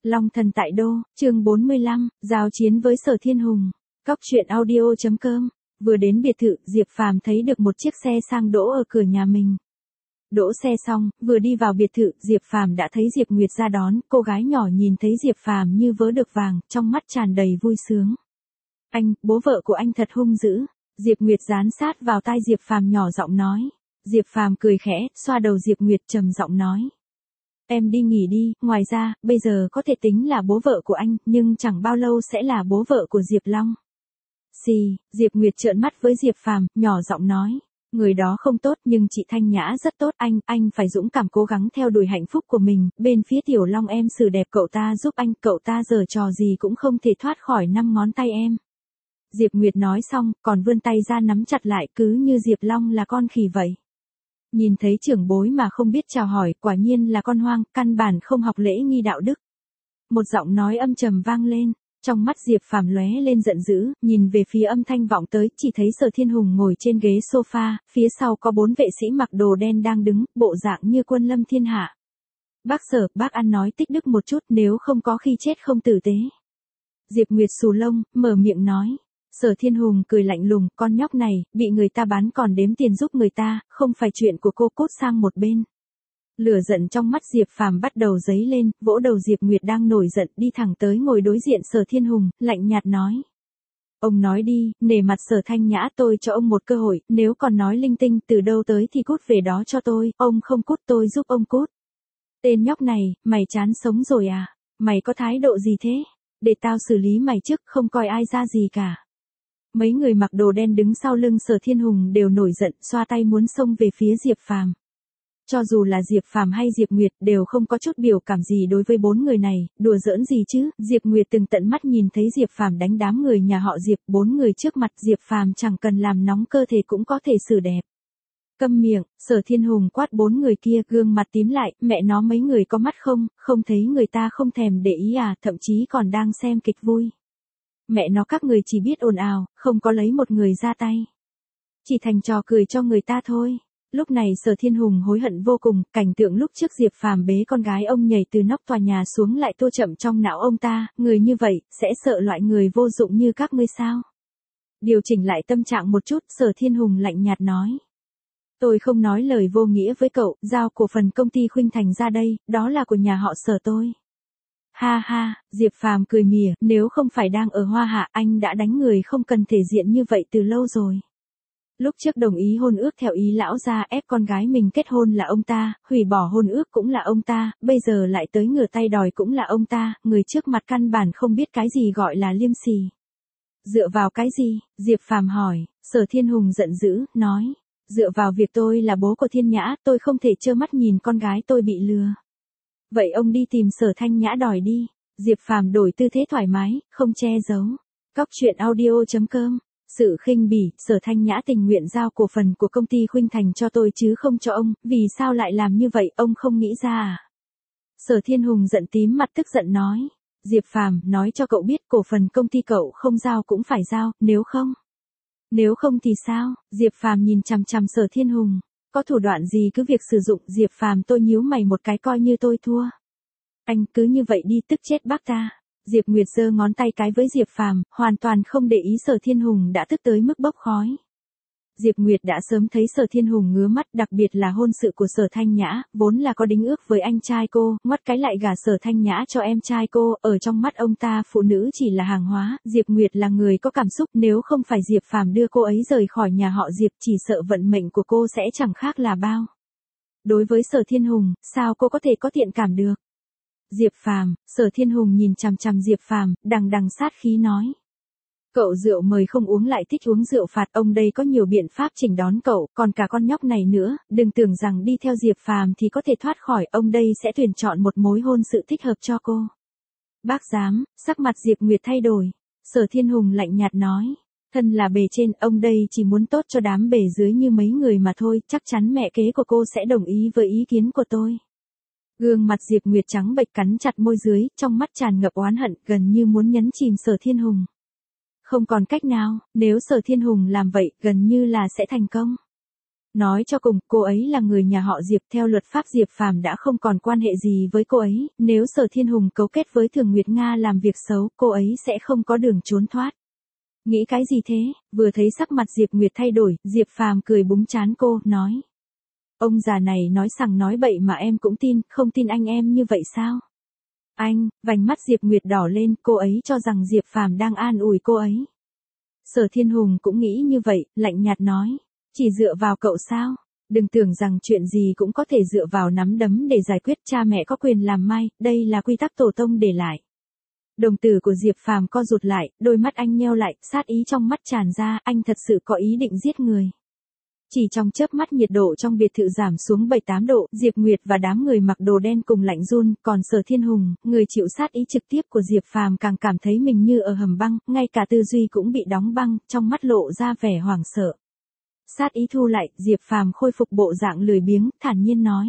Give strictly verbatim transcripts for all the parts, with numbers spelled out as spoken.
Long thần tại đô, chương bốn mươi lăm, giao chiến với Sở Thiên Hùng. Cóc truyện audio chấm com. Vừa đến biệt thự, Diệp Phàm thấy được một chiếc xe sang đỗ ở cửa nhà mình. Đỗ xe xong, vừa đi vào biệt thự, Diệp Phàm đã thấy Diệp Nguyệt ra đón, cô gái nhỏ nhìn thấy Diệp Phàm như vớ được vàng, trong mắt tràn đầy vui sướng. Anh, bố vợ của anh thật hung dữ. Diệp Nguyệt dán sát vào tai Diệp Phàm nhỏ giọng nói. Diệp Phàm cười khẽ, xoa đầu Diệp Nguyệt trầm giọng nói. Em đi nghỉ đi, ngoài ra, bây giờ có thể tính là bố vợ của anh, nhưng chẳng bao lâu sẽ là bố vợ của Diệp Long. Xì, Diệp Nguyệt trợn mắt với Diệp Phàm, nhỏ giọng nói. Người đó không tốt nhưng chị Thanh Nhã rất tốt, anh, anh phải dũng cảm cố gắng theo đuổi hạnh phúc của mình, bên phía Tiểu Long em xử đẹp cậu ta giúp anh, cậu ta giở trò gì cũng không thể thoát khỏi năm ngón tay em. Diệp Nguyệt nói xong, còn vươn tay ra nắm chặt lại cứ như Diệp Long là con khỉ vậy. Nhìn thấy trưởng bối mà không biết chào hỏi, quả nhiên là con hoang, căn bản không học lễ nghi đạo đức. Một giọng nói âm trầm vang lên, trong mắt Diệp Phàm lóe lên giận dữ, nhìn về phía âm thanh vọng tới, chỉ thấy Sở Thiên Hùng ngồi trên ghế sofa, phía sau có bốn vệ sĩ mặc đồ đen đang đứng, bộ dạng như quân lâm thiên hạ. Bác Sở, bác ăn nói tích đức một chút, nếu không có khi chết không tử tế. Diệp Nguyệt xù lông, mở miệng nói. Sở Thiên Hùng cười lạnh lùng, con nhóc này, bị người ta bán còn đếm tiền giúp người ta, không phải chuyện của cô, cút sang một bên. Lửa giận trong mắt Diệp Phàm bắt đầu dấy lên, vỗ đầu Diệp Nguyệt đang nổi giận, đi thẳng tới ngồi đối diện Sở Thiên Hùng, lạnh nhạt nói. Ông nói đi, nể mặt Sở Thanh Nhã, tôi cho ông một cơ hội, nếu còn nói linh tinh từ đâu tới thì cút về đó cho tôi, ông không cút tôi giúp ông cút. Tên nhóc này, mày chán sống rồi à? Mày có thái độ gì thế? Để tao xử lý mày trước, không coi ai ra gì cả. Mấy người mặc đồ đen đứng sau lưng Sở Thiên Hùng đều nổi giận, xoa tay muốn xông về phía Diệp Phàm. Cho dù là Diệp Phàm hay Diệp Nguyệt đều không có chút biểu cảm gì đối với bốn người này, đùa giỡn gì chứ? Diệp Nguyệt từng tận mắt nhìn thấy Diệp Phàm đánh đám người nhà họ Diệp, bốn người trước mặt Diệp Phàm chẳng cần làm nóng cơ thể cũng có thể xử đẹp. Câm miệng, Sở Thiên Hùng quát bốn người kia, gương mặt tím lại, mẹ nó mấy người có mắt không, không thấy người ta không thèm để ý à, thậm chí còn đang xem kịch vui. Mẹ nó các người chỉ biết ồn ào, không có lấy một người ra tay. Chỉ thành trò cười cho người ta thôi. Lúc này Sở Thiên Hùng hối hận vô cùng, cảnh tượng lúc trước Diệp Phàm bế con gái ông nhảy từ nóc tòa nhà xuống lại tô chậm trong não ông ta, người như vậy, sẽ sợ loại người vô dụng như các ngươi sao? Điều chỉnh lại tâm trạng một chút, Sở Thiên Hùng lạnh nhạt nói. Tôi không nói lời vô nghĩa với cậu, giao cổ phần công ty Khuynh Thành ra đây, đó là của nhà họ Sở tôi. Ha ha, Diệp Phàm cười mỉa, nếu không phải đang ở Hoa Hạ anh đã đánh người không cần thể diện như vậy từ lâu rồi. Lúc trước đồng ý hôn ước theo ý lão gia ép con gái mình kết hôn là ông ta, hủy bỏ hôn ước cũng là ông ta, bây giờ lại tới ngửa tay đòi cũng là ông ta, người trước mặt căn bản không biết cái gì gọi là liêm sỉ. Dựa vào cái gì? Diệp Phàm hỏi. Sở Thiên Hùng giận dữ, nói. Dựa vào việc tôi là bố của Thiên Nhã, tôi không thể trơ mắt nhìn con gái tôi bị lừa. Vậy ông đi tìm Sở Thanh Nhã đòi đi. Diệp Phàm đổi tư thế thoải mái, không che giấu. Cóc truyện audio chấm com. Sự khinh bỉ, Sở Thanh Nhã tình nguyện giao cổ phần của công ty Khuynh Thành cho tôi chứ không cho ông, vì sao lại làm như vậy, ông không nghĩ ra à? Sở Thiên Hùng giận tím mặt tức giận nói. Diệp Phàm, nói cho cậu biết cổ phần công ty cậu không giao cũng phải giao, nếu không. Nếu không thì sao? Diệp Phàm nhìn chằm chằm Sở Thiên Hùng. Có thủ đoạn gì cứ việc sử dụng, Diệp Phàm tôi nhíu mày một cái coi như tôi thua. Anh cứ như vậy đi tức chết bác ta. Diệp Nguyệt giơ ngón tay cái với Diệp Phàm, hoàn toàn không để ý Sở Thiên Hùng đã tức tới mức bốc khói. Diệp Nguyệt đã sớm thấy Sở Thiên Hùng ngứa mắt, đặc biệt là hôn sự của Sở Thanh Nhã, vốn là có đính ước với anh trai cô, ngoắt cái lại gả Sở Thanh Nhã cho em trai cô, ở trong mắt ông ta phụ nữ chỉ là hàng hóa, Diệp Nguyệt là người có cảm xúc, nếu không phải Diệp Phàm đưa cô ấy rời khỏi nhà họ Diệp chỉ sợ vận mệnh của cô sẽ chẳng khác là bao. Đối với Sở Thiên Hùng, sao cô có thể có thiện cảm được? Diệp Phàm, Sở Thiên Hùng nhìn chằm chằm Diệp Phàm, đằng đằng sát khí nói. Cậu rượu mời không uống lại thích uống rượu phạt, ông đây có nhiều biện pháp chỉnh đón cậu, còn cả con nhóc này nữa, đừng tưởng rằng đi theo Diệp Phàm thì có thể thoát khỏi, ông đây sẽ tuyển chọn một mối hôn sự thích hợp cho cô. Bác dám, sắc mặt Diệp Nguyệt thay đổi. Sở Thiên Hùng lạnh nhạt nói. Thân là bề trên, ông đây chỉ muốn tốt cho đám bề dưới như mấy người mà thôi, chắc chắn mẹ kế của cô sẽ đồng ý với ý kiến của tôi. Gương mặt Diệp Nguyệt trắng bệch cắn chặt môi dưới, trong mắt tràn ngập oán hận, gần như muốn nhấn chìm Sở Thiên Hùng. Không còn cách nào, nếu Sở Thiên Hùng làm vậy, gần như là sẽ thành công. Nói cho cùng, cô ấy là người nhà họ Diệp, theo luật pháp Diệp Phàm đã không còn quan hệ gì với cô ấy, nếu Sở Thiên Hùng cấu kết với Thường Nguyệt Nga làm việc xấu, cô ấy sẽ không có đường trốn thoát. Nghĩ cái gì thế? Vừa thấy sắc mặt Diệp Nguyệt thay đổi, Diệp Phàm cười búng trán cô, nói. Ông già này nói sằng nói bậy mà em cũng tin, không tin anh em như vậy sao? Anh, vành mắt Diệp Nguyệt đỏ lên, cô ấy cho rằng Diệp Phàm đang an ủi cô ấy. Sở Thiên Hùng cũng nghĩ như vậy, lạnh nhạt nói. Chỉ dựa vào cậu sao? Đừng tưởng rằng chuyện gì cũng có thể dựa vào nắm đấm để giải quyết, cha mẹ có quyền làm mai, đây là quy tắc tổ tông để lại. Đồng tử của Diệp Phàm co rụt lại, đôi mắt anh nheo lại, sát ý trong mắt tràn ra, anh thật sự có ý định giết người. Chỉ trong chớp mắt nhiệt độ trong biệt thự giảm xuống bảy tám độ, Diệp Nguyệt và đám người mặc đồ đen cùng lạnh run, còn Sở Thiên Hùng, người chịu sát ý trực tiếp của Diệp Phàm càng cảm thấy mình như ở hầm băng, ngay cả tư duy cũng bị đóng băng, trong mắt lộ ra vẻ hoảng sợ. Sát ý thu lại, Diệp Phàm khôi phục bộ dạng lười biếng, thản nhiên nói.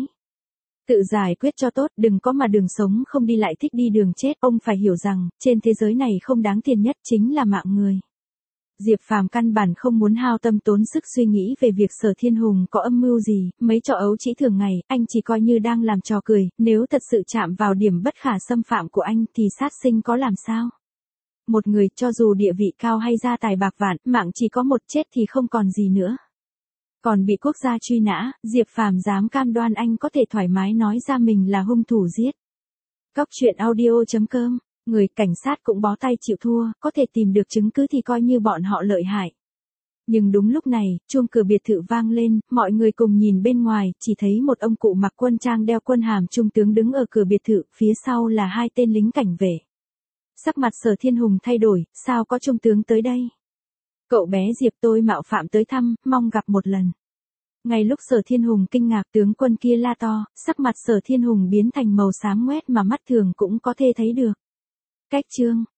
Tự giải quyết cho tốt, đừng có mà đường sống không đi lại thích đi đường chết, ông phải hiểu rằng, trên thế giới này không đáng tiền nhất chính là mạng người. Diệp Phàm căn bản không muốn hao tâm tốn sức suy nghĩ về việc Sở Thiên Hùng có âm mưu gì, mấy trò ấu trĩ thường ngày, anh chỉ coi như đang làm trò cười, nếu thật sự chạm vào điểm bất khả xâm phạm của anh thì sát sinh có làm sao? Một người cho dù địa vị cao hay gia tài bạc vạn, mạng chỉ có một chết thì không còn gì nữa. Còn bị quốc gia truy nã, Diệp Phàm dám cam đoan anh có thể thoải mái nói ra mình là hung thủ giết. Cóc truyện audio chấm com, người cảnh sát cũng bó tay chịu thua, có thể tìm được chứng cứ thì coi như bọn họ lợi hại. Nhưng đúng lúc này, chuông cửa biệt thự vang lên, mọi người cùng nhìn bên ngoài, chỉ thấy một ông cụ mặc quân trang đeo quân hàm trung tướng đứng ở cửa biệt thự, phía sau là hai tên lính cảnh vệ. Sắc mặt Sở Thiên Hùng thay đổi, sao có trung tướng tới đây? Cậu bé Diệp tôi mạo phạm tới thăm, mong gặp một lần. Ngay lúc Sở Thiên Hùng kinh ngạc, tướng quân kia la to, sắc mặt Sở Thiên Hùng biến thành màu xám ngoét mà mắt thường cũng có thể thấy được. Cách chương